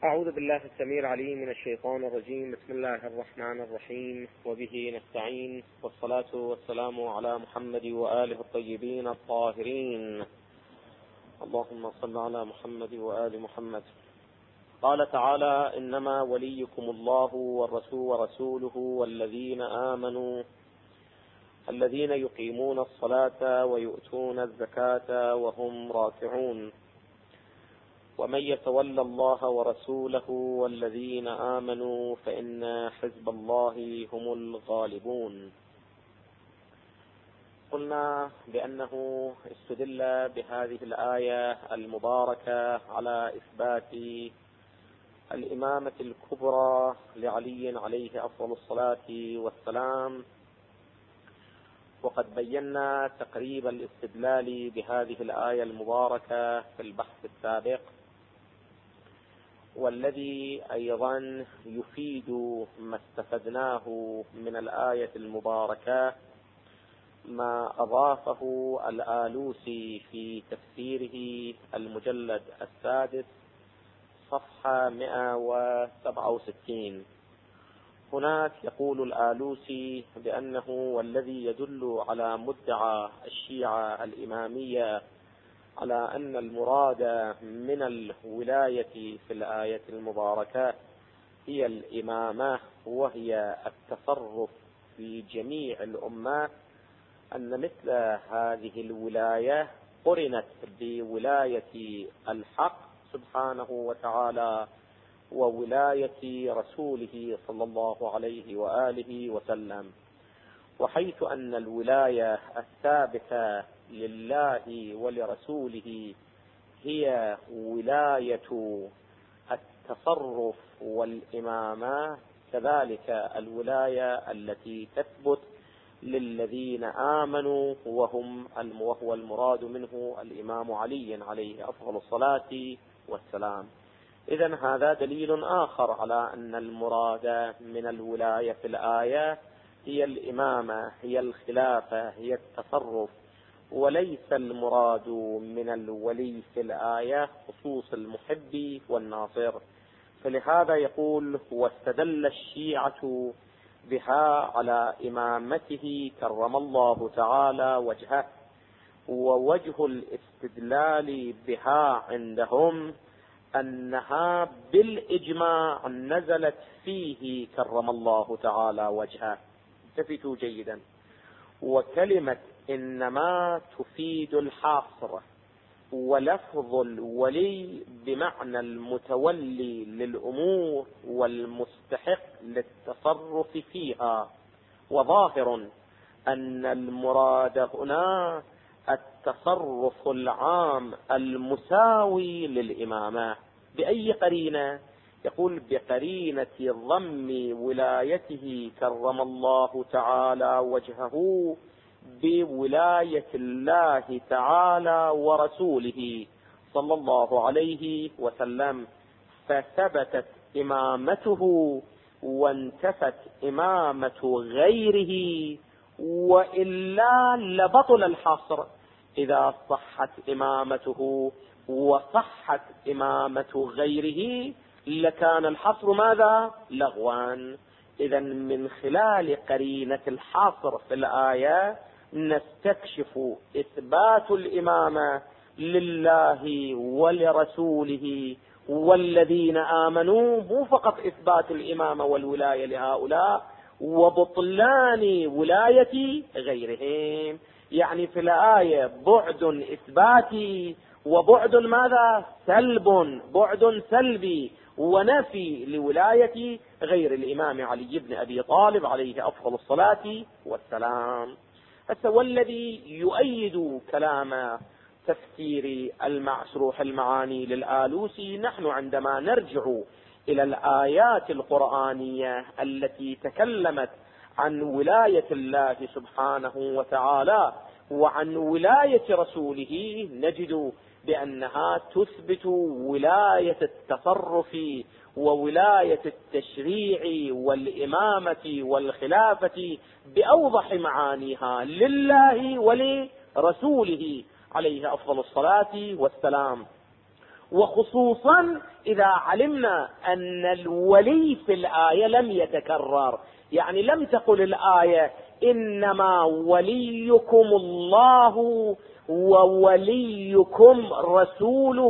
أعوذ بالله السميع العليم من الشيطان الرجيم. بسم الله الرحمن الرحيم، وبه نستعين، والصلاة والسلام على محمد وآله الطيبين الطاهرين. اللهم صل على محمد وآل محمد. قال تعالى: إنما وليكم الله ورسوله والذين آمنوا الذين يقيمون الصلاة ويؤتون الزكاة وهم راكعون، ومن يتولى الله ورسوله والذين آمنوا فإن حزب الله هم الغالبون. قلنا بأنه استدل بهذه الآية المباركة على إثبات الإمامة الكبرى لعلي عليه أفضل الصلاة والسلام، وقد بينا تقريب الاستدلال بهذه الآية المباركة في البحث السابق، والذي أيضا يفيد ما استفدناه من الآية المباركة ما أضافه الآلوسي في تفسيره المجلد السادس صفحة 167. هناك يقول الآلوسي بأنه والذي يدل على مدعى الشيعة الإمامية على أن المراد من الولاية في الآية المباركة هي الإمامة وهي التصرف في جميع الأمة، أن مثل هذه الولاية قرنت بولاية الحق سبحانه وتعالى وولاية رسوله صلى الله عليه وآله وسلم، وحيث أن الولاية الثابتة لله ولرسوله هي ولاية التصرف والإمامة، كذلك الولاية التي تثبت للذين آمنوا وهو المراد منه الإمام علي عليه أفضل الصلاة والسلام. إذن هذا دليل آخر على أن المراد من الولاية في الآية هي الإمامة، هي الخلافة، هي التصرف، وليس المراد من الولي في الآية خصوص المحب والناصر. فلهذا يقول: واستدل الشيعة بها على إمامته كرم الله تعالى وجهه، ووجه الاستدلال بها عندهم أنها بالإجماع نزلت فيه كرم الله تعالى وجهه. التفتوا جيدا، وكلمة إنما تفيد الحاصر، ولفظ الولي بمعنى المتولي للأمور والمستحق للتصرف فيها، وظاهر أن المراد هنا التصرف العام المساوي للإمامة. بأي قرينة؟ يقول: بقرينة ضم ولايته كرم الله تعالى وجهه بولاية الله تعالى ورسوله صلى الله عليه وسلم، فثبتت إمامته وانتفت إمامة غيره، وإلا لبطل الحصر. إذا صحت إمامته وصحت إمامة غيره لكان الحصر ماذا؟ لغوا. إذن من خلال قرينة الحصر في الآية نستكشف إثبات الإمامة لله ولرسوله والذين آمنوا، مو فقط إثبات الإمامة والولاية لهؤلاء وبطلان ولاية غيرهم. يعني في الآية بعد إثباتي وبعد ماذا؟ سلب، بعد سلبي ونفي لولاية غير الإمام علي بن أبي طالب عليه أفضل الصلاة والسلام. والذي يؤيد كلام تفسير المشروح المعاني للآلوسي، نحن عندما نرجع إلى الآيات القرآنية التي تكلمت عن ولاية الله سبحانه وتعالى وعن ولاية رسوله، نجد بأنها تثبت ولاية التصرف وولاية التشريع والإمامة والخلافة بأوضح معانيها لله ولرسوله عليه أفضل الصلاة والسلام. وخصوصا إذا علمنا أن الولي في الآية لم يتكرر، يعني لم تقل الآية إنما وليكم الله ووليكم رسوله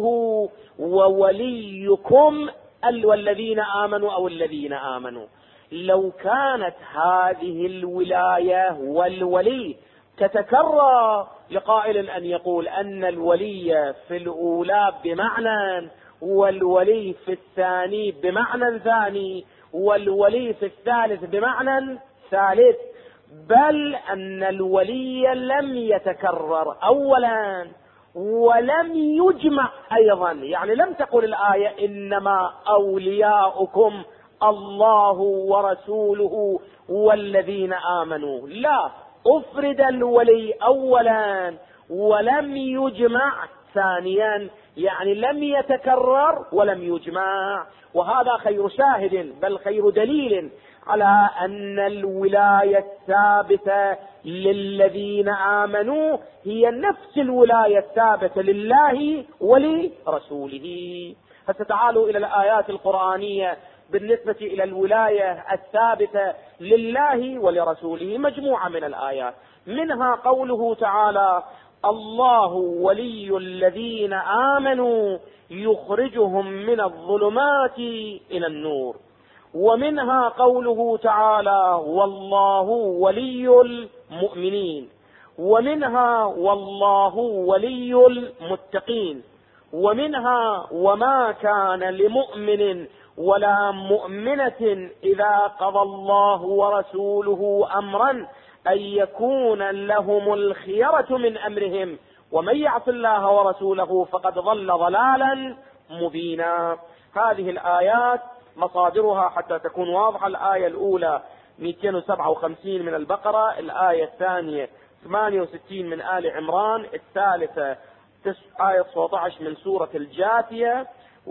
ووليكم والذين آمنوا أو الذين آمنوا. لو كانت هذه الولاية والولي تتكرر لقائل أن يقول أن الولي في الأولى بمعنى والولي في الثاني بمعنى ثاني والولي في الثالث بمعنى ثالث، بل أن الولي لم يتكرر أولا ولم يجمع أيضا، يعني لم تقل الآية إنما أولياؤكم الله ورسوله والذين آمنوا، لا، أفرد الولي أولا ولم يجمع ثانيا، يعني لم يتكرر ولم يجمع. وهذا خير شاهد بل خير دليل على أن الولاية الثابتة للذين آمنوا هي نفس الولاية الثابتة لله ولرسوله. فتعالوا إلى الآيات القرآنية بالنسبة إلى الولاية الثابتة لله ولرسوله، مجموعة من الآيات، منها قوله تعالى: الله ولي الذين آمنوا يخرجهم من الظلمات إلى النور. ومنها قوله تعالى: والله ولي المؤمنين. ومنها: والله ولي المتقين. ومنها: وما كان لمؤمن ولا مؤمنة إذا قضى الله ورسوله أمرا أن يكون لهم الخيرة من أمرهم ومن يعص الله ورسوله فقد ضل ضلالا مبينا. هذه الآيات مصادرها حتى تكون واضحة: الآية الأولى 257 من البقرة، الآية الثانية 68 من آل عمران، الثالثة آية 17 من سورة الجاثية،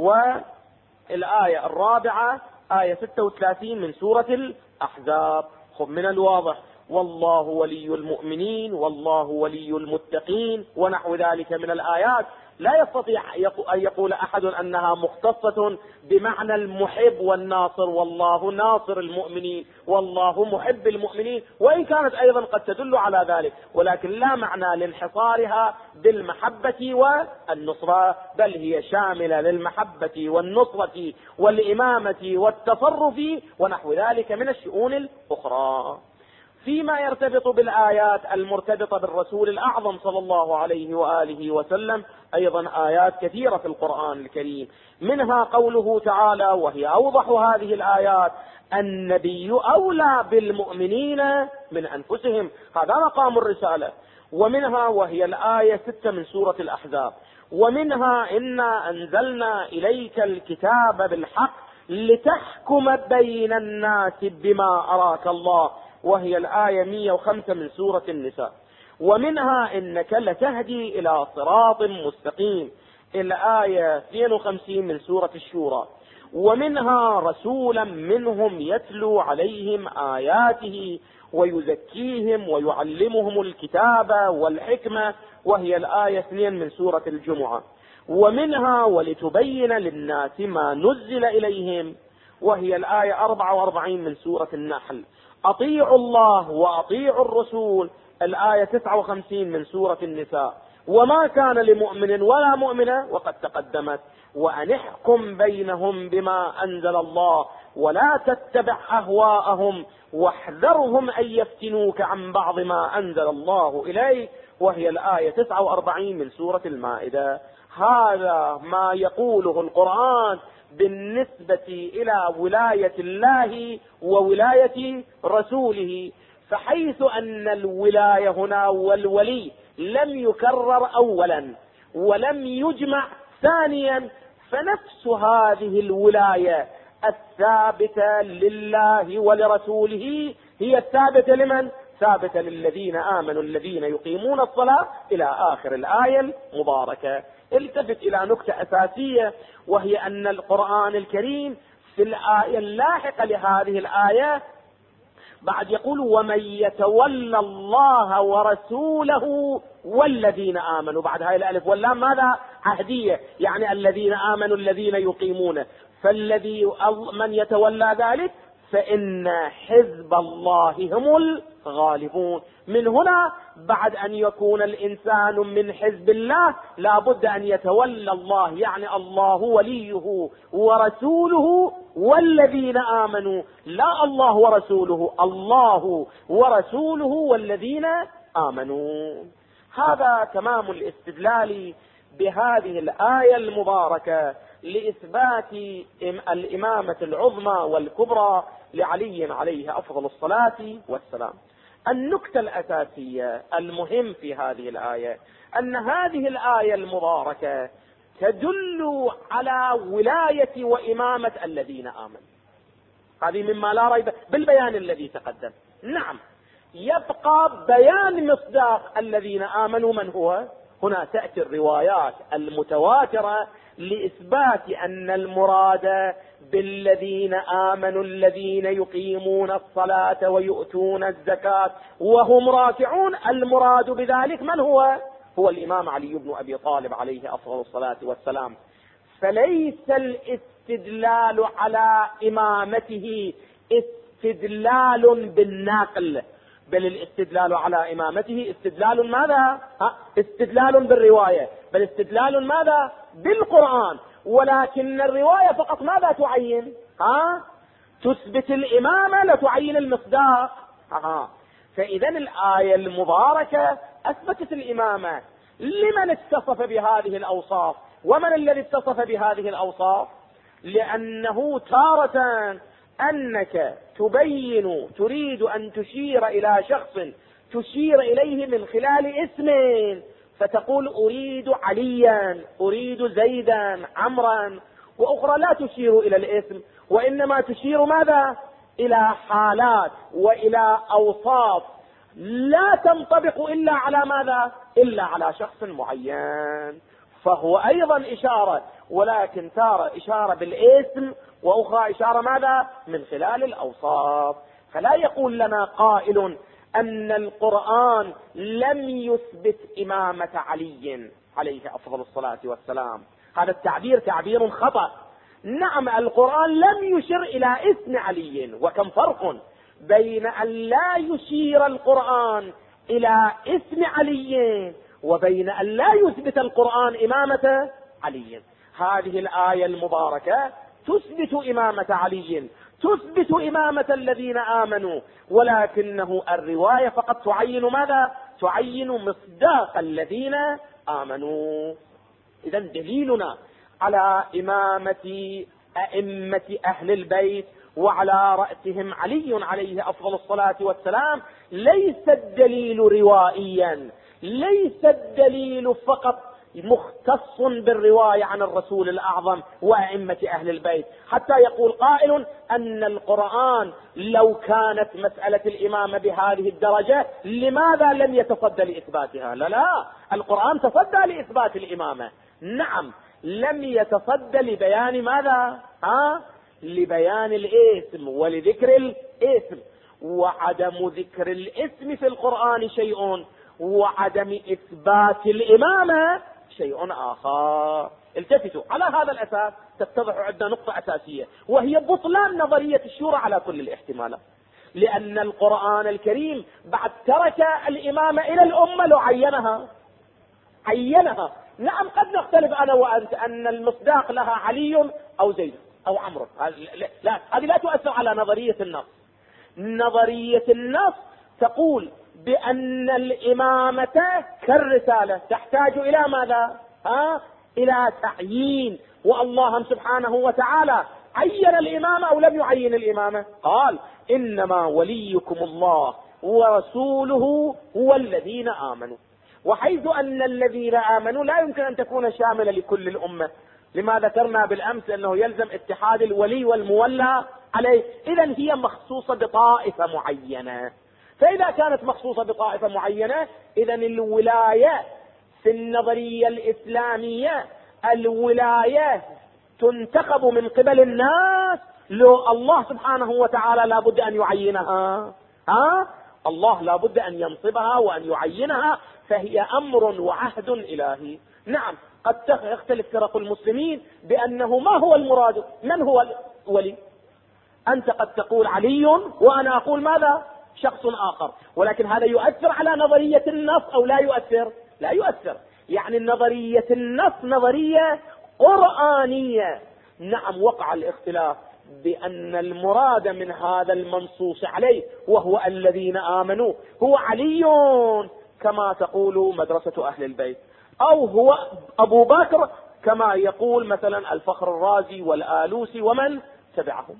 والآية الرابعة آية 36 من سورة الأحزاب. خذ من الواضح: والله ولي المؤمنين والله ولي المتقين ونحو ذلك من الآيات. لا يستطيع أن يقول أحد أنها مختصة بمعنى المحب والناصر، والله ناصر المؤمنين والله محب المؤمنين، وإن كانت أيضا قد تدل على ذلك، ولكن لا معنى لانحصارها بالمحبة والنصرة، بل هي شاملة للمحبة والنصرة والإمامة والتصرف ونحو ذلك من الشؤون الأخرى. فيما يرتبط بالآيات المرتبطة بالرسول الأعظم صلى الله عليه وآله وسلم أيضا آيات كثيرة في القرآن الكريم، منها قوله تعالى وهي أوضح هذه الآيات: النبي أولى بالمؤمنين من أنفسهم، هذا مقام الرسالة. ومنها وهي الآية 6 من سورة الأحزاب. ومنها: إنا أنزلنا إليك الكتاب بالحق لتحكم بين الناس بما أراك الله، وهي الآية 105 من سورة النساء. ومنها: إنك لتهدي إلى صراط مستقيم، الآية 52 من سورة الشورى. ومنها: رسولا منهم يتلو عليهم آياته ويزكيهم ويعلمهم الكتاب والحكمة، وهي الآية 2 من سورة الجمعة. ومنها: ولتبين للناس ما نزل إليهم، وهي الآية 44 من سورة النحل. أطيعوا الله وأطيعوا الرسول، الآية 59 من سورة النساء. وما كان لمؤمن ولا مؤمنة، وقد تقدمت. وأن احكم بينهم بما أنزل الله ولا تتبع أهواءهم واحذرهم أن يفتنوك عن بعض ما أنزل الله إليك، وهي الآية 49 من سورة المائدة. هذا ما يقوله القرآن بالنسبة إلى ولاية الله وولاية رسوله. فحيث أن الولاية هنا والولي لم يكرر أولا ولم يجمع ثانيا، فنفس هذه الولاية الثابتة لله ولرسوله هي الثابتة لمن؟ ثابتة للذين آمنوا الذين يقيمون الصلاة إلى آخر الآية المباركة. التفت إلى نكتة أساسية، وهي أن القرآن الكريم في الآية اللاحقة لهذه الآية بعد يقول: ومن يتولى الله ورسوله والذين آمنوا، بعد هاي الألف واللام ماذا؟ عهدية، يعني الذين آمنوا الذين يقيمون. فالذي من يتولى ذلك فإن حزب الله هم الغالبون. من هنا بعد أن يكون الإنسان من حزب الله لا بد أن يتولى الله، يعني الله وليه ورسوله والذين آمنوا، لا الله ورسوله، الله ورسوله والذين آمنوا. هذا تمام الاستدلال بهذه الآية المباركة لإثبات الإمامة العظمى والكبرى لعلي عليه أفضل الصلاة والسلام. النكتة الأساسية المهم في هذه الآية أن هذه الآية المباركة تدل على ولاية وإمامة الذين آمنوا. هذه مما لا ريب بالبيان الذي تقدم. نعم، يبقى بيان مصداق الذين آمنوا من هو. هنا تأتي الروايات المتواترة لإثبات أن المراد بالذين آمنوا الذين يقيمون الصلاة ويؤتون الزكاة وهم راكعون، المراد بذلك من هو؟ هو الإمام علي بن أبي طالب عليه أفضل الصلاة والسلام. فليس الاستدلال على إمامته استدلال بالنقل، بل الاستدلال على إمامته استدلال ماذا؟ استدلال بالرواية، بل استدلال ماذا؟ بالقرآن. ولكن الرواية فقط ماذا تعين؟ تثبت الإمامة، لا تعين المصداق. فإذا الآية المباركة أثبتت الإمامة. لمن اتصف بهذه الأوصاف؟ ومن الذي اتصف بهذه الأوصاف؟ لأنه تارة أنك تبين، تريد أن تشير إلى شخص تشير إليه من خلال اسم، فتقول أريد عليا، أريد زيدا، عمرا. وأخرى لا تشير إلى الاسم، وإنما تشير ماذا؟ إلى حالات وإلى أوصاف لا تنطبق إلا على ماذا؟ إلا على شخص معين. فهو أيضا إشارة، ولكن تارة إشارة بالاسم، وأخرى إشارة ماذا؟ من خلال الأوصاف. فلا يقول لنا قائل أن القرآن لم يثبت إمامة علي عليه أفضل الصلاة والسلام. هذا التعبير تعبير خطأ. نعم، القرآن لم يشر إلى اسم علي، وكم فرق بين أن لا يشير القرآن إلى اسم علي وبين أن لا يثبت القرآن إمامة علي. هذه الآية المباركة تثبت إمامة علي، تثبت إمامة الذين آمنوا، ولكنه الرواية فقط تعين ماذا؟ تعين مصداق الذين آمنوا. إذا دليلنا على إمامة أئمة أهل البيت وعلى رأسهم علي عليه أفضل الصلاة والسلام ليس الدليل روائيا، ليس الدليل فقط مختص بالرواية عن الرسول الأعظم وأئمة أهل البيت، حتى يقول قائل أن القرآن لو كانت مسألة الإمامة بهذه الدرجة لماذا لم يتصدى لإثباتها؟ لا، القرآن تصدى لإثبات الإمامة. نعم، لم يتصدى لبيان ماذا؟ لبيان الاسم ولذكر الاسم. وعدم ذكر الاسم في القرآن شيء، وعدم إثبات الإمامة شيء آخر. التفتوا على هذا الأساس تتضح عندنا نقطة أساسية، وهي بطلان نظرية الشورى على كل الاحتمالات. لأن القرآن الكريم بعد ترك الإمامة إلى الأمة لو عينها. نعم، قد نختلف أنا وأنت أن المصداق لها علي أو زيد أو عمرو، لا، هذه لا تؤثر على نظرية النص. نظرية النص تقول بأن الإمامة كالرسالة تحتاج إلى ماذا؟ إلى تعيين. والله سبحانه وتعالى عين الإمامة أو لم يعين الإمامة؟ قال إنما وليكم الله ورسوله والذين آمنوا. وحيث أن الذين آمنوا لا يمكن أن تكون شاملة لكل الأمة، لما ذكرنا بالأمس أنه يلزم اتحاد الولي والمولى عليه. إذن هي مخصوصة بطائفة معينة. فإذا كانت مخصوصة بطائفة معينة، إذن الولاية في النظرية الإسلامية الولاية تنتخب من قبل الناس، لو الله سبحانه وتعالى لا بد أن يعينها. الله لا بد أن ينصبها وأن يعينها، فهي أمر وعهد إلهي. نعم قد يختلف فرق المسلمين بأنه ما هو المراد، من هو الولي. أنت قد تقول علي وأنا أقول ماذا؟ شخص آخر، ولكن هذا يؤثر على نظرية النص أو لا يؤثر؟ لا يؤثر. يعني نظرية النص نظرية قرآنية. نعم وقع الاختلاف بأن المراد من هذا المنصوص عليه وهو الذين آمنوا هو علي كما تقول مدرسة أهل البيت، أو هو أبو بكر كما يقول مثلا الفخر الرازي والآلوسي ومن تبعهم.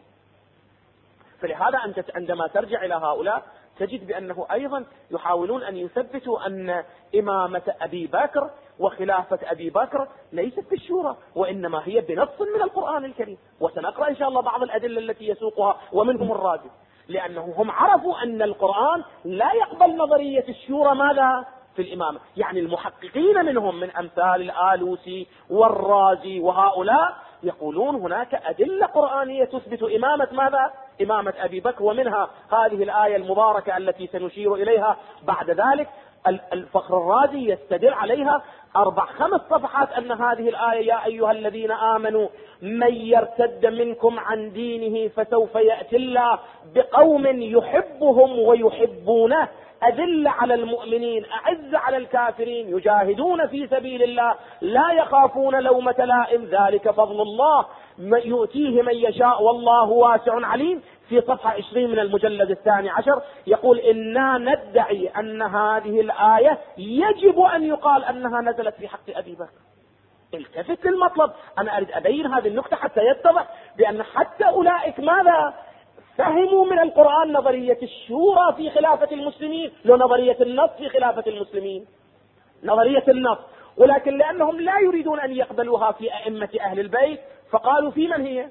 فلهذا أنت عندما ترجع إلى هؤلاء تجد بأنه أيضا يحاولون أن يثبتوا أن إمامة أبي بكر وخلافة أبي بكر ليست في الشورى، وإنما هي بنص من القرآن الكريم. وسنقرأ إن شاء الله بعض الأدلة التي يسوقها ومنهم الرازي، لأنهم هم عرفوا أن القرآن لا يقبل نظرية الشورى ماذا في الإمامة. يعني المحققين منهم من أمثال الآلوسي والرازي وهؤلاء يقولون هناك أدلة قرآنية تثبت إمامة ماذا؟ إمامة أبي بكر، ومنها هذه الآية المباركة التي سنشير إليها بعد ذلك. الفخر الرازي يستدل عليها 4-5 صفحات أن هذه الآية يا أيها الذين آمنوا من يرتد منكم عن دينه فسوف يأتي الله بقوم يحبهم ويحبونه أذل على المؤمنين أعز على الكافرين يجاهدون في سبيل الله لا يخافون لومة لائم ذلك فضل الله يؤتيه من يشاء والله واسع عليم. في صفحة 20 من المجلد 12 يقول إنا ندعي أن هذه الآية يجب أن يقال أنها نزلت في حق أبي بكر. التفت للمطلب، أنا أريد أبين هذه النقطة حتى يتضح بأن حتى أولئك ماذا فهموا من القرآن نظرية الشورى في خلافة المسلمين، لو نظرية النص في خلافة المسلمين نظرية النص، ولكن لأنهم لا يريدون أن يقبلوها في أئمة أهل البيت فقالوا في من هي؟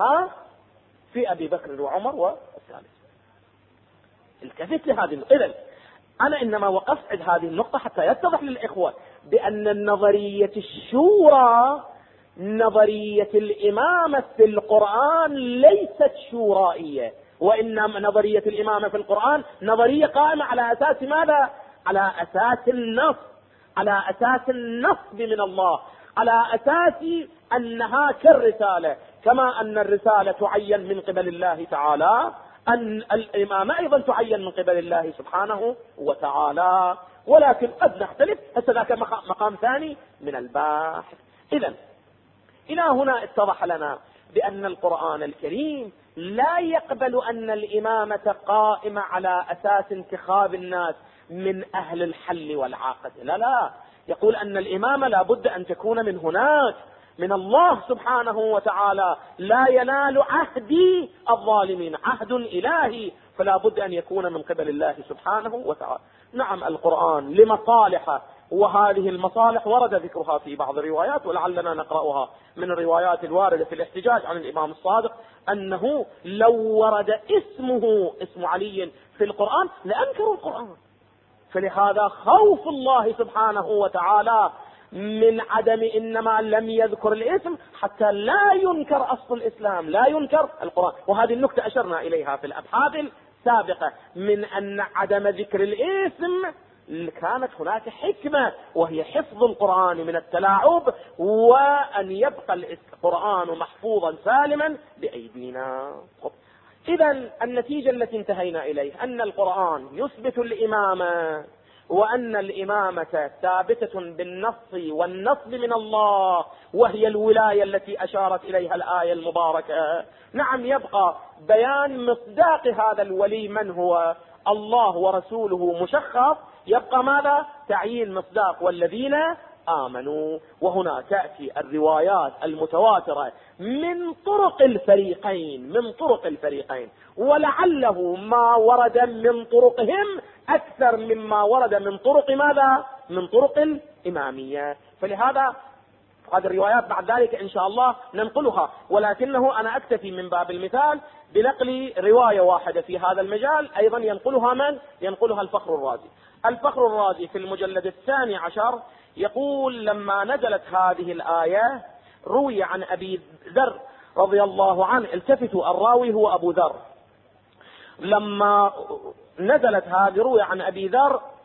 في أبي بكر وعمر والثالث. التفت لهذه النقطة. إذن أنا إنما وقفت عند هذه النقطة حتى يتضح للإخوة بأن نظرية الشورى نظرية الإمامة في القرآن ليست شورائية، وإنما نظرية الإمامة في القرآن نظرية قائمة على أساس ماذا؟ على أساس النص، على أساس النصب من الله، على أساس أنها كالرسالة، كما أن الرسالة تعين من قبل الله تعالى أن الإمامة أيضا تعين من قبل الله سبحانه وتعالى، ولكن قد نختلف. هذا مقام ثاني من الباحث. إذن إلى هنا اتضح لنا بأن القرآن الكريم لا يقبل أن الإمامة قائمة على أساس انتخاب الناس من أهل الحل والعقد. لا، يقول أن الإمامة لا بد أن تكون من هناك من الله سبحانه وتعالى. لا ينال عهدي الظالمين، عهد إلهي، فلا بد أن يكون من قبل الله سبحانه وتعالى. نعم القرآن لمصالح، وهذه المصالح ورد ذكرها في بعض الروايات، ولعلنا نقرأها من الروايات الواردة في الاحتجاج عن الإمام الصادق أنه لو ورد اسم علي في القرآن لأنكروا القرآن. فلهذا خوف الله سبحانه وتعالى من عدم، إنما لم يذكر الاسم حتى لا ينكر أصل الإسلام، لا ينكر القرآن. وهذه النقطة أشرنا إليها في الأبحاث السابقة من أن عدم ذكر الاسم كانت هناك حكمة، وهي حفظ القرآن من التلاعب، وأن يبقى القرآن محفوظا سالما بأيدينا. إذن النتيجة التي انتهينا إليه أن القرآن يثبت الإمامة، وأن الإمامة ثابتة بالنص، والنص من الله، وهي الولاية التي أشارت إليها الآية المباركة. نعم يبقى بيان مصداق هذا الولي من هو، الله ورسوله مشخص، يبقى ماذا؟ تعيين مصداق والذين آمنوا. وهنا تأتي الروايات المتواترة من طرق الفريقين، ولعله ما ورد من طرقهم أكثر مما ورد من طرق ماذا؟ من طرق الإمامية. فلهذا هذه الروايات بعد ذلك إن شاء الله ننقلها، ولكنه أنا أكتفي من باب المثال بنقل رواية واحدة في هذا المجال أيضا ينقلها من؟ ينقلها الفخر الرازي. الفخر الرازي في المجلد 12 يقول لما نزلت هذه الآية روي عن أبي ذر رضي الله عنه، التفتوا الراوي هو أبو ذر، لما نزلت هذه روي عن أبي ذر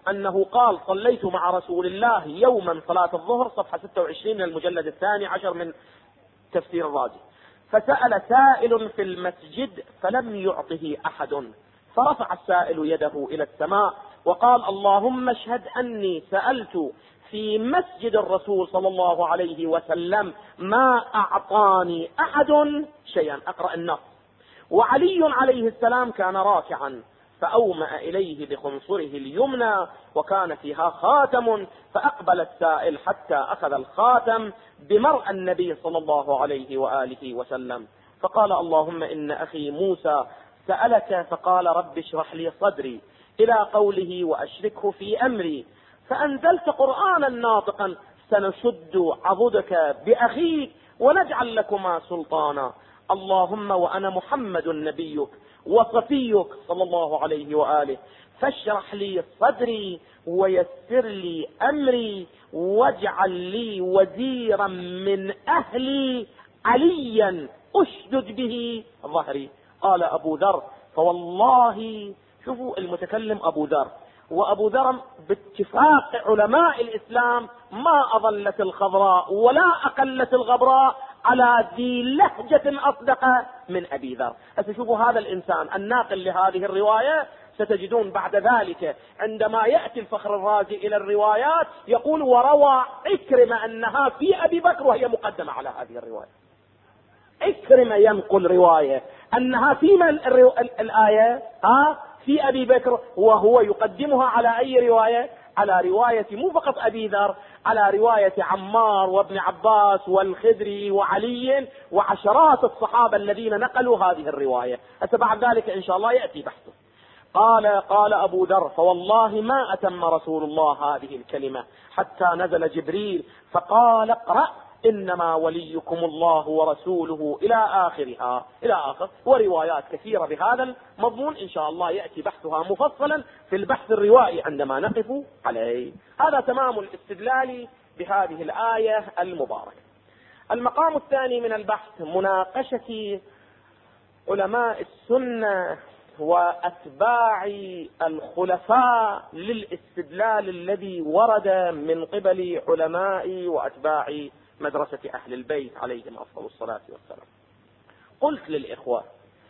أنه قال صليت مع رسول الله يوما صلاة الظهر، صفحة 26 من المجلد 12 من تفسير الرازي. فسأل سائل في المسجد فلم يعطه أحد، فرفع السائل يده إلى السماء وقال اللهم اشهد أني سألت في مسجد الرسول صلى الله عليه وسلم ما أعطاني أحد شيئا. أقرأ النص: وعلي عليه السلام كان راكعا فأومأ إليه بخنصره اليمنى وكان فيها خاتم، فأقبل السائل حتى أخذ الخاتم بمرء النبي صلى الله عليه وآله وسلم، فقال اللهم إن أخي موسى سألك فقال رب اشرح لي صدري إلى قوله وأشركه في أمري، فأنزلت قرآنا ناطقا سنشد عضدك بأخيك ونجعل لكما سلطانا، اللهم وأنا محمد نبيك وصفيك صلى الله عليه وآله، فاشرح لي صدري ويسر لي أمري واجعل لي وزيرا من أهلي عليا أشدد به ظهري. قال أبو ذر فوالله، شوفوا المتكلم أبو ذر، وأبو ذر باتفاق علماء الإسلام ما أظلت الخضراء ولا أقلت الغبراء على ذي لهجة أصدق من أبي ذر. شوفوا هذا الإنسان الناقل لهذه الرواية، ستجدون بعد ذلك عندما يأتي الفخر الرازي إلى الروايات يقول وروى عكرمة أنها في أبي بكر، وهي مقدمة على هذه الرواية. عكرمة ينقل رواية أنها في الآية في أبي بكر، وهو يقدمها على أي رواية؟ على رواية مو فقط أبي ذر، على رواية عمار وابن عباس والخدري وعلي وعشرات الصحابة الذين نقلوا هذه الرواية. بعد ذلك إن شاء الله يأتي بحثه. قال أبو ذر فوالله ما أتم رسول الله هذه الكلمة حتى نزل جبريل فقال اقرأ إنما وليكم الله ورسوله إلى آخرها إلى آخر، وروايات كثيرة بهذا المضمون إن شاء الله يأتي بحثها مفصلا في البحث الروائي عندما نقف عليه. هذا تمام الاستدلال بهذه الآية المباركة. المقام الثاني من البحث مناقشة علماء السنة وأتباع الخلفاء للاستدلال الذي ورد من قبل علماء وأتباع مدرسة أهل البيت عليهم أفضل الصلاة والسلام. قلت للإخوة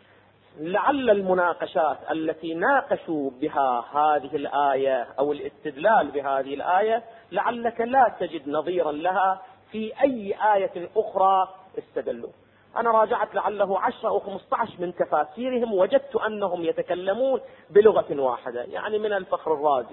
لعل المناقشات التي ناقشوا بها هذه الآية أو الاستدلال بهذه الآية لعلك لا تجد نظيرا لها في أي آية أخرى استدلوا. أنا راجعت لعله 10 أو 15 من تفاسيرهم، وجدت أنهم يتكلمون بلغة واحدة، يعني من الفخر الرازي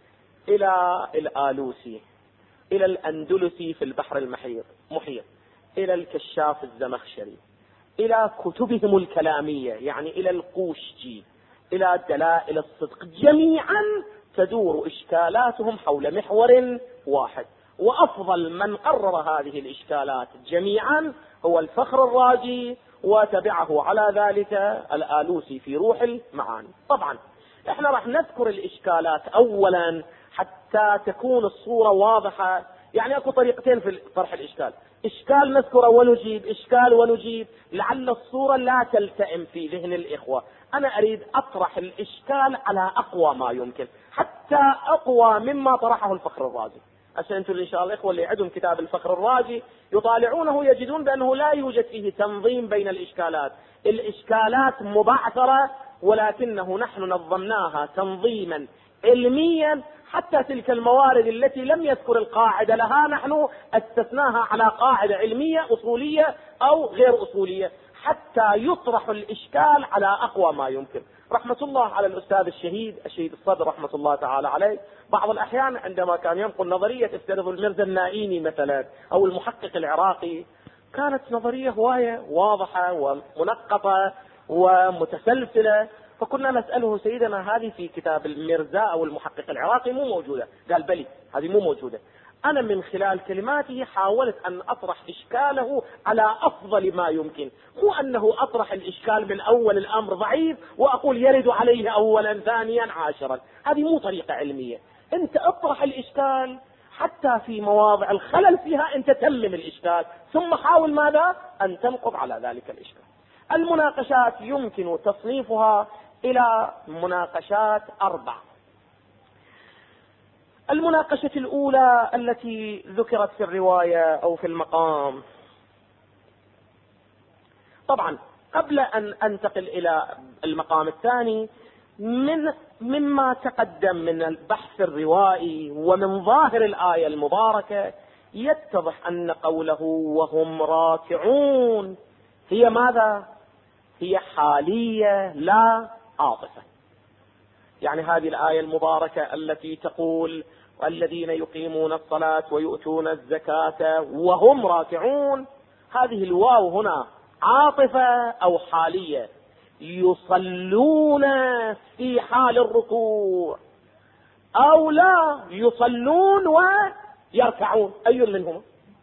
إلى الآلوسي إلى الأندلسي في البحر المحيط إلى الكشاف الزمخشري إلى كتبهم الكلامية، يعني إلى القوشجي إلى دلائل الصدق، جميعا تدور إشكالاتهم حول محور واحد، وأفضل من قرر هذه الإشكالات جميعا هو الفخر الرازي، وتبعه على ذلك الآلوسي في روح المعاني. طبعا احنا راح نذكر الإشكالات أولا حتى تكون الصورة واضحة، يعني اكو طريقتين في طرح الإشكال، إشكال نذكره ونجيب، إشكال ونجيب، لعل الصورة لا تلتئم في ذهن الإخوة. أنا أريد أطرح الإشكال على أقوى ما يمكن، حتى أقوى مما طرحه الفخر الرازي. عشان انتم ان شاء الله الاخوه اللي عندهم كتاب الفخر الرازي يطالعونه يجدون بانه لا يوجد فيه تنظيم بين الاشكالات، الاشكالات مبعثره، ولكنه نحن نظمناها تنظيما علميا، حتى تلك الموارد التي لم يذكر القاعده لها نحن استثناها على قاعده علميه اصوليه او غير اصوليه، حتى يطرح الاشكال على اقوى ما يمكن. رحمة الله على الأستاذ الشهيد الصدر رحمة الله تعالى عليه، بعض الأحيان عندما كان ينقل نظرية افترض الميرزا النائيني مثلا أو المحقق العراقي، كانت نظرية هواية واضحة ومنقطة ومتسلسلة، فكنا نسأله سيدنا هذه في كتاب الميرزا أو المحقق العراقي مو موجودة؟ قال بلي هذه مو موجودة. أنا من خلال كلماته حاولت أن أطرح إشكاله على أفضل ما يمكن، مو أنه أطرح الإشكال من أول الأمر ضعيف وأقول يرد عليه أولا ثانيا عاشرا، هذه مو طريقة علمية. أنت أطرح الإشكال حتى في مواضع الخلل فيها أنت تمم الإشكال، ثم حاول ماذا؟ أن تنقض على ذلك الإشكال. المناقشات يمكن تصنيفها إلى مناقشات 4. المناقشة الأولى التي ذكرت في الرواية أو في المقام. طبعا قبل أن أنتقل إلى المقام الثاني، مما تقدم من البحث الروائي ومن ظاهر الآية المباركة يتضح أن قوله وهم راكعون هي ماذا؟ هي حالية لا عاطفة. يعني هذه الآية المباركة التي تقول الذين يقيمون الصلاة ويؤتون الزكاة وهم راكعون، هذه الواو هنا عاطفة أو حالية؟ يصلون في حال الركوع أو لا يصلون ويركعون؟ أي منهما؟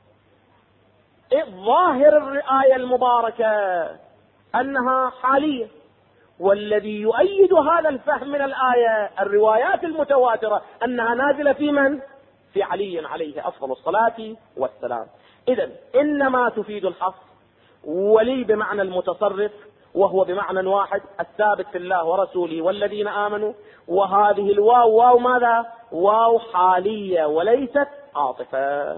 ظاهر الآية المباركة أنها حالية، والذي يؤيد هذا الفهم من الآية الروايات المتواترة أنها نازلة في من؟ في علي عليه أفضل الصلاة والسلام. إذن إنما تفيد الحصر، ولي بمعنى المتصرف وهو بمعنى واحد الثابت في الله ورسوله والذين آمنوا، وهذه الواو واو ماذا؟ واو حالية وليست عاطفة.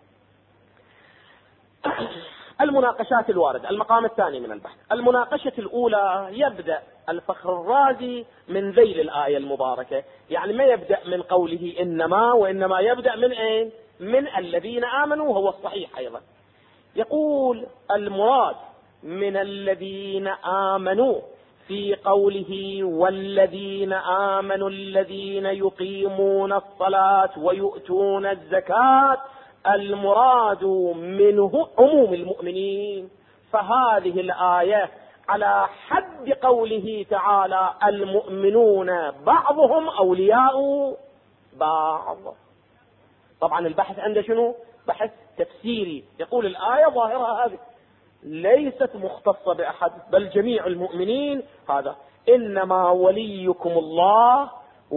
المناقشات الواردة، المقام الثاني من البحث. المناقشة الأولى يبدأ الفخر الرازي من ذيل الآية المباركة، يعني ما يبدأ من قوله إنما، وإنما يبدأ من أين؟ من الذين آمنوا، وهو الصحيح أيضا. يقول المراد من الذين آمنوا في قوله والذين آمنوا الذين يقيمون الصلاة ويؤتون الزكاة، المراد منه عموم المؤمنين. فهذه الآية على حد قوله تعالى المؤمنون بعضهم أولياء بعض. طبعا البحث عنده شنو؟ بحث تفسيري. يقول الآية ظاهرها هذه ليست مختصة بأحد بل جميع المؤمنين. هذا إنما وليكم الله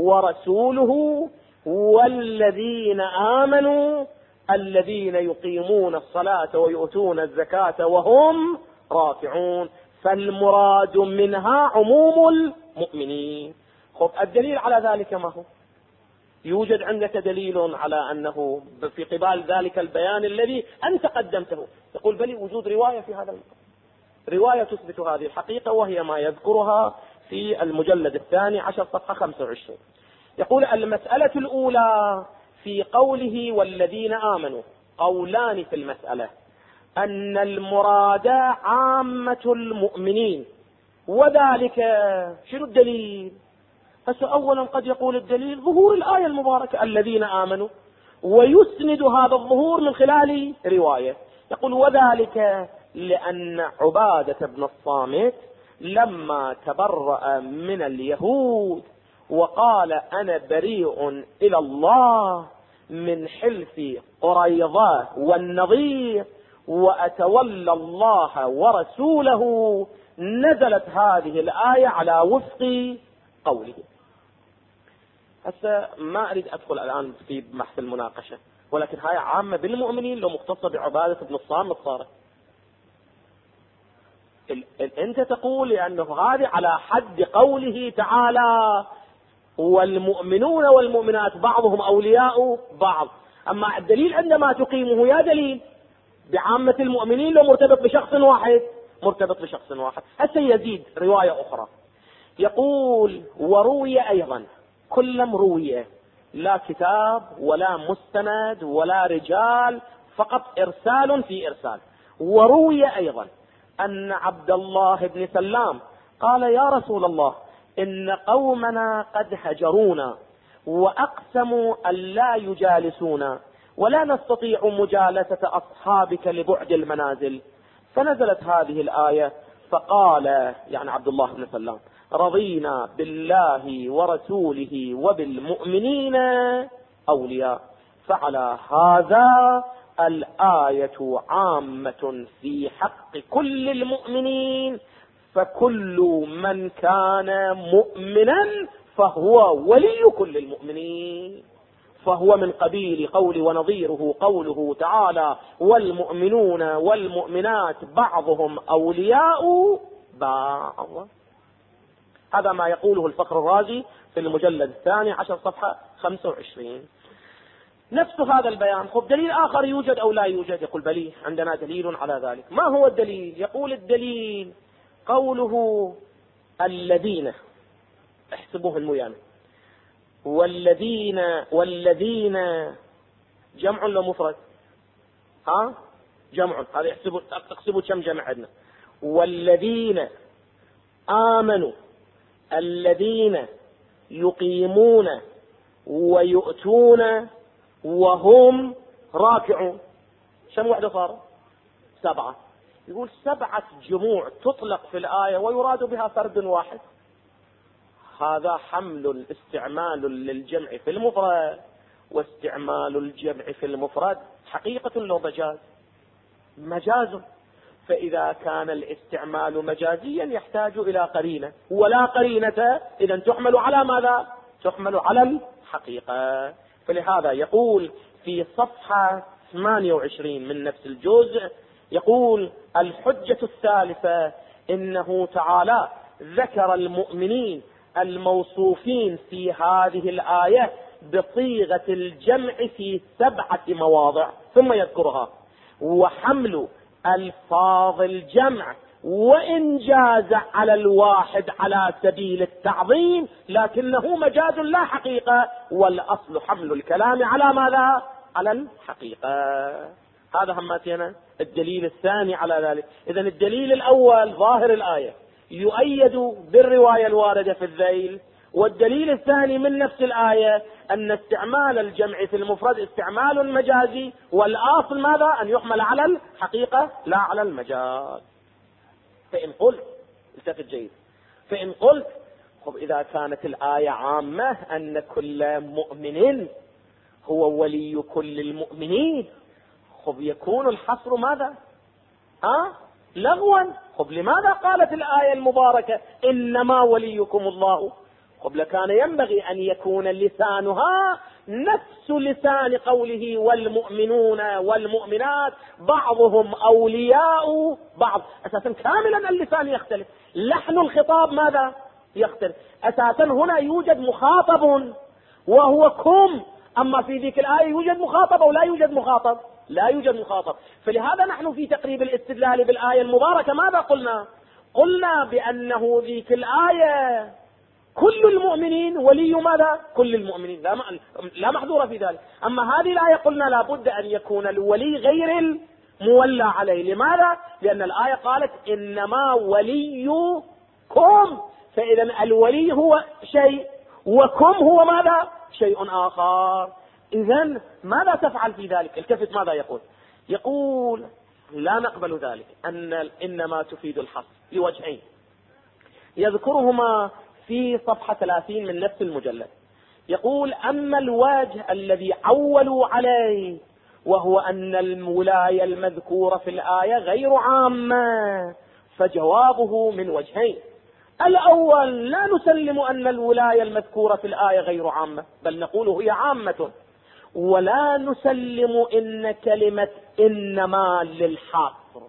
ورسوله والذين آمنوا الذين يقيمون الصلاة ويؤتون الزكاة وهم راكعون. فالمراد منها عموم المؤمنين. خب الدليل على ذلك ما هو؟ يوجد عندك دليل على أنه في قبال ذلك البيان الذي أنت قدمته؟ يقول بل وجود رواية في هذا المقام، رواية تثبت هذه الحقيقة، وهي ما يذكرها في المجلد 12 صفحة 25. يقول المسألة الأولى في قوله والذين آمنوا قولان في المسألة، أن المراد عامة المؤمنين، وذلك شنو الدليل؟ فأولا قد يقول الدليل ظهور الآية المباركة الذين آمنوا، ويسند هذا الظهور من خلال رواية. يقول وذلك لأن عبادة بن الصامت لما تبرأ من اليهود وقال أنا بريء إلى الله من حلف قريظة والنظير وأتولى الله ورسوله، نزلت هذه الآية على وفق قوله. هسه ما أريد أدخل الآن في بحث المناقشة، ولكن هاي عامة بالمؤمنين لو مختصة بعبادة بن الصامت صارت. أنت تقول لأنه هذه على حد قوله تعالى والمؤمنون والمؤمنات بعضهم أولياء بعض. أما الدليل عندما تقيمه يا دليل بعامة المؤمنين لو مرتبط بشخص واحد، مرتبط بشخص واحد. هسه يزيد رواية أخرى يقول وروي أيضا، كلهم روية، لا كتاب ولا مستند ولا رجال، فقط إرسال في إرسال. وروي أيضا أن عبد الله بن سلام قال يا رسول الله إن قومنا قد هجرونا وأقسموا أن لا يجالسونا ولا نستطيع مجالسة أصحابك لبعد المنازل، فنزلت هذه الآية فقال يعني عبد الله بن سلام رضينا بالله ورسوله وبالمؤمنين أولياء. فعلى هذا الآية عامة في حق كل المؤمنين، فكل من كان مؤمنا فهو ولي كل المؤمنين، فهو من قبيل قول ونظيره قوله تعالى والمؤمنون والمؤمنات بعضهم أولياء بعض. هذا ما يقوله الفخر الرازي في المجلد 12 صفحة 25. نفس هذا البيان. خب دليل آخر يوجد أو لا يوجد؟ يقول بلي عندنا دليل على ذلك. ما هو الدليل؟ يقول الدليل قوله الذين، احسبوه الميان، والذين جمع ولا مفرد؟ جمع. هذا احسبوا كم جمع عندنا. والذين آمنوا الذين يقيمون ويؤتون وهم راكعون. كم وحدة صار؟ 7. يقول 7 جموع تطلق في الآية ويراد بها فرد واحد. هذا حمل استعمال للجمع في المفرد، واستعمال الجمع في المفرد حقيقة لو مجاز، مجاز. فإذا كان الاستعمال مجازيا يحتاج إلى قرينة، ولا قرينة إذا تحمل على ماذا؟ تحمل على الحقيقة. فلهذا يقول في صفحة 28 من نفس الجزء، يقول الحجة الثالثة إنه تعالى ذكر المؤمنين الموصوفين في هذه الآية بصيغة الجمع في 7 مواضع ثم يذكرها. وحمل الفاظ الجمع وإن جاز على الواحد على سبيل التعظيم لكنه مجاز لا حقيقة، والأصل حمل الكلام على ماذا؟ على الحقيقة. هذا هماتنا الدليل الثاني على ذلك. إذن الدليل الأول ظاهر الآية يؤيد بالرواية الواردة في الذيل، والدليل الثاني من نفس الآية أن استعمال الجمع في المفرد استعمال مجازي، والأصل ماذا؟ أن يحمل على الحقيقة لا على المجاز. فإن قلت، التفت جيد، فإن قلت خب إذا كانت الآية عامة أن كل مؤمن هو ولي كل المؤمنين، خب يكون الحصر ماذا؟ لغوا. خب لماذا قالت الآية المباركة إنما وليكم الله؟ خب لكان ينبغي أن يكون لسانها نفس لسان قوله والمؤمنون والمؤمنات بعضهم أولياء بعض. أساسا كاملا اللسان يختلف، لحن الخطاب ماذا؟ يختلف. أساسا هنا يوجد مخاطب وهو كم، أما في ذيك الآية يوجد مخاطب أو لا يوجد مخاطب؟ لا يوجد مخاطب. فلهذا نحن في تقريب الاستدلال بالآية المباركة ماذا قلنا؟ قلنا بأنه ذيك الآية كل المؤمنين ولي ماذا؟ كل المؤمنين، لا محظور في ذلك. أما هذه الآية قلنا لابد أن يكون الولي غير المولى عليه. لماذا؟ لأن الآية قالت إنما وليكم، فإذا الولي هو شيء وكم هو ماذا؟ شيء آخر. إذن ماذا تفعل في ذلك؟ التفت ماذا يقول؟ يقول لا نقبل ذلك، أن إنما تفيد الحصر لوجهين يذكرهما في صفحة 30 من نفس المجلد. يقول أما الوجه الذي عولوا عليه وهو أن الولاية المذكورة في الآية غير عامة، فجوابه من وجهين. الأول لا نسلم أن الولاية المذكورة في الآية غير عامة، بل نقول هي عامة، ولا نسلم إن كلمة إنما للحصر.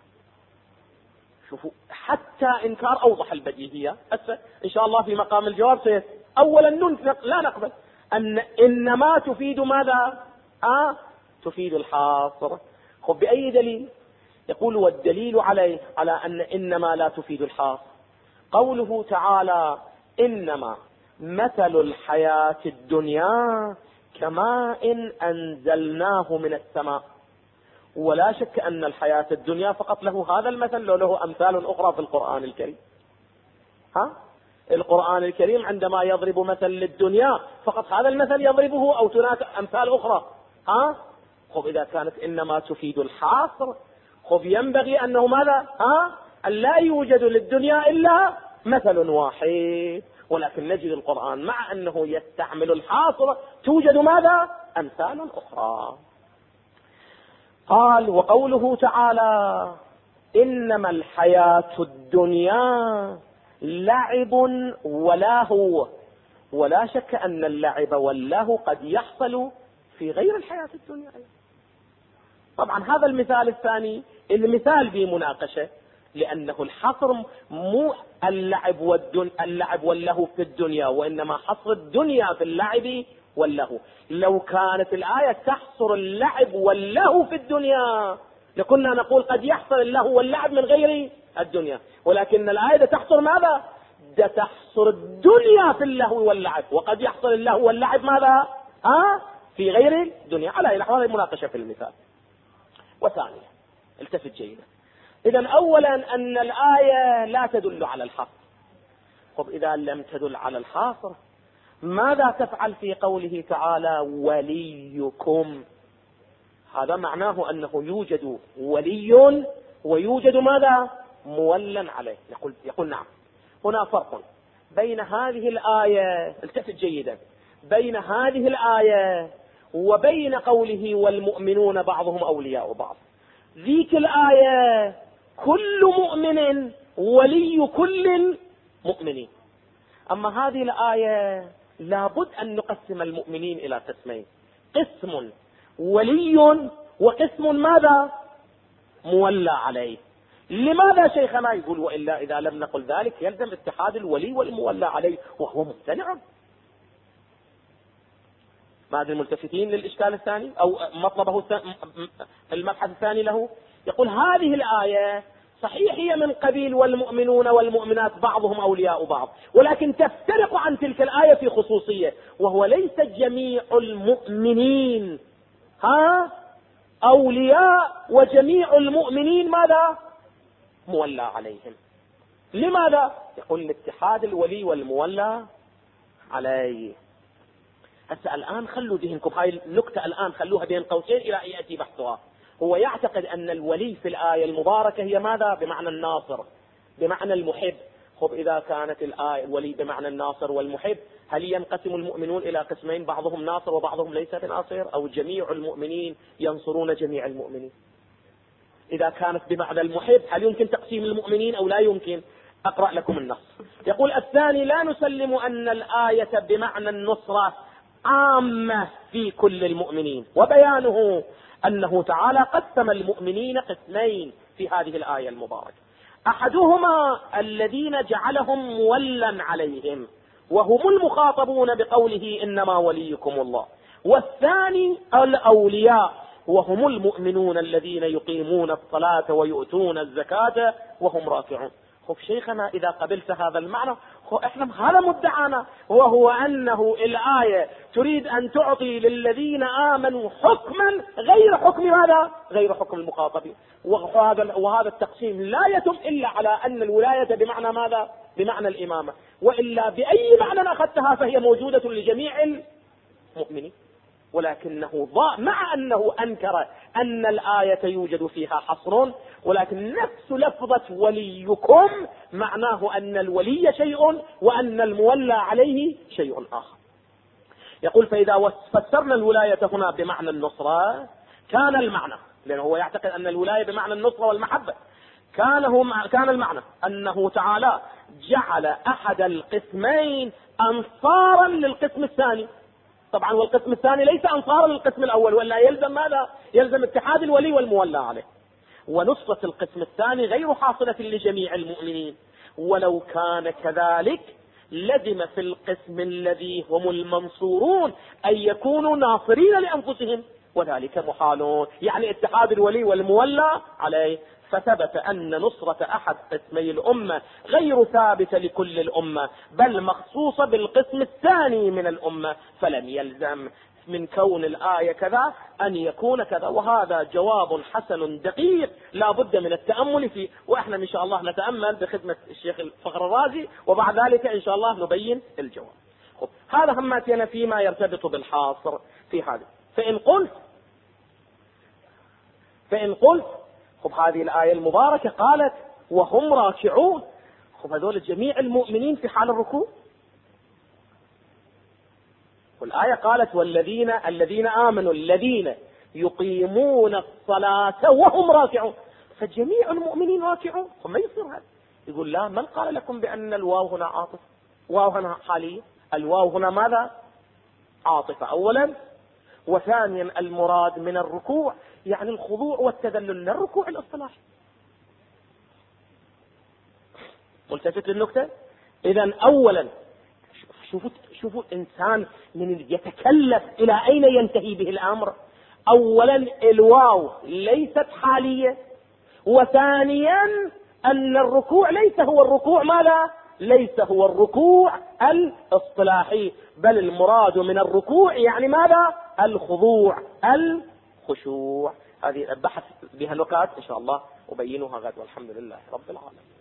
شوفوا حتى إنكار أوضح البديهية. إن شاء الله في مقام الجواب أولا لا نقبل أن إنما تفيد ماذا؟ تفيد الحصر. خب بأي دليل؟ يقول والدليل عليه على أن إنما لا تفيد الحصر قوله تعالى إنما مثل الحياة الدنيا كماء أنزلناه من السماء. ولا شك أن الحياة الدنيا فقط له هذا المثل، له أمثال أخرى في القرآن الكريم. القرآن الكريم عندما يضرب مثل للدنيا فقط هذا المثل يضربه، أو هناك أمثال أخرى. خب إذا كانت إنما تفيد الحصر، خب ينبغي أنه ماذا؟ أن لا يوجد للدنيا إلا مثل واحد. ولكن نجد القرآن مع أنه يستعمل الحاصر توجد ماذا؟ أمثال أخرى. قال وقوله تعالى إنما الحياة الدنيا لعب ولهو. ولا شك أن اللعب واللهو قد يحصل في غير الحياة الدنيا. طبعا هذا المثال الثاني المثال بمناقشة، لأنه الحصر مو اللعب واللهو في الدنيا، وإنما حصر الدنيا في اللعب واللهو. لو كانت الآية تحصر اللعب واللهو في الدنيا لكنا نقول قد يحصل اللهو واللعب من غير الدنيا، ولكن الآية تحصر ماذا؟ تحصر الدنيا في اللهو واللعب، وقد يحصل اللهو واللعب ماذا؟ في غير الدنيا. على الأحوال المناقشة في المثال. وثانيا التفت جيدا، إذا أولا أن الآية لا تدل على الحصر. طب إذا لم تدل على الحصر ماذا تفعل في قوله تعالى وليكم؟ هذا معناه أنه يوجد ولي ويوجد ماذا؟ مولى عليه. يقول نعم. هنا فرق بين هذه الآية، التفت جيدا، بين هذه الآية وبين قوله والمؤمنون بعضهم أولياء بعض. ذيك الآية كل مؤمن ولي كل مؤمنين، أما هذه الآية لابد أن نقسم المؤمنين إلى قسمين، قسم ولي وقسم ماذا؟ مولى عليه. لماذا شيخنا؟ يقول وإلا إذا لم نقل ذلك يلزم اتحاد الولي والمولى عليه، وهو ممتنع. بعد الملتفتين للإشكال الثاني أو مطلبه المبحث الثاني له، يقول هذه الآية صحيح هي من قبيل والمؤمنون والمؤمنات بعضهم أولياء بعض، ولكن تفترق عن تلك الآية في خصوصية، وهو ليس جميع المؤمنين أولياء وجميع المؤمنين ماذا؟ مولى عليهم. لماذا؟ يقول الاتحاد الولي والمولى عليه. هسه الآن خلوا ذهنكم هاي النكتة الآن خلوها بين قوسين إلى أن يأتي بحثها. هو يعتقد أن الولي في الآية المباركة هي ماذا؟ بمعنى الناصر، بمعنى المحب. خب إذا كانت الآية الولي بمعنى الناصر والمحب، هل ينقسم المؤمنون إلى قسمين بعضهم ناصر وبعضهم ليس بناصر، أو جميع المؤمنين ينصرون جميع المؤمنين؟ إذا كانت بمعنى المحب هل يمكن تقسيم المؤمنين أو لا يمكن؟ أقرأ لكم النص. يقول الثاني لا نسلم أن الآية بمعنى النصرة عامة في كل المؤمنين، وبيانه أنه تعالى قسم المؤمنين قسمين في هذه الآية المباركة، أحدهما الذين جعلهم مولا عليهم وهم المخاطبون بقوله إنما وليكم الله، والثاني الأولياء وهم المؤمنون الذين يقيمون الصلاة ويؤتون الزكاة وهم راكعون. خب شيخنا إذا قبلت هذا المعنى احنا هذا مدعانا، وهو أنه الآية تريد أن تعطي للذين آمنوا حكما غير حكم ماذا؟ غير حكم المخاطبين. وهذا التقسيم لا يتم إلا على أن الولاية بمعنى ماذا؟ بمعنى الإمامة، وإلا بأي معنى أخذتها فهي موجودة لجميع المؤمنين. ولكنه مع أنه أنكر أن الآية يوجد فيها حصر، ولكن نفس لفظة وليكم معناه أن الولي شيء وأن المولى عليه شيء آخر. يقول فإذا فسرنا الولاية هنا بمعنى النصرة كان المعنى، لأنه هو يعتقد أن الولاية بمعنى النصرة والمحبة، كان المعنى أنه تعالى جعل أحد القسمين أنصارا للقسم الثاني. طبعا والقسم الثاني ليس أنصارا للقسم الأول، ولا يلزم ماذا؟ يلزم اتحاد الولي والمولى عليه. ونصرة القسم الثاني غير حاصلة لجميع المؤمنين، ولو كان كذلك لزم في القسم الذي هم المنصورون أن يكونوا ناصرين لأنفسهم، وذلك محال، يعني اتحاد الولي والمولى عليه. فثبت أن نصرة أحد قسمي الأمة غير ثابتة لكل الأمة، بل مخصوصة بالقسم الثاني من الأمة، فلم يلزم من كون الآية كذا أن يكون كذا. وهذا جواب حسن دقيق لا بد من التأمل فيه، وإحنا إن شاء الله نتأمل بخدمة الشيخ الفخر الرازي، وبعد ذلك إن شاء الله نبين الجواب. هذا همتنا فيما يرتبط بالحاصر في هذا. فإن قلت خب هذه الآية المباركة قالت وهم راكعون، خب هذول جميع المؤمنين في حال الركوع، والآية قالت الذين آمنوا الذين يقيمون الصلاة وهم راكعون، فجميع المؤمنين راكعون. فما يصير هذا؟ يقول لا، من قال لكم بأن الواو هنا عاطفة؟ واو هنا حالية، الواو هنا ماذا؟ عاطفة أولا، وثانيا المراد من الركوع يعني الخضوع والتذلل للركوع الاصطلاحي. ملتفت للنكتة؟ إذن أولا شوفوا إنسان من يتكلف إلى أين ينتهي به الأمر. أولا الواو ليست حالية، وثانيا أن الركوع ليس هو الركوع ماذا؟ ليس هو الركوع الاصطلاحي، بل المراد من الركوع يعني ماذا؟ الخضوع الخشوع. هذه بحث بها نكات إن شاء الله أبينها غد، والحمد لله رب العالمين.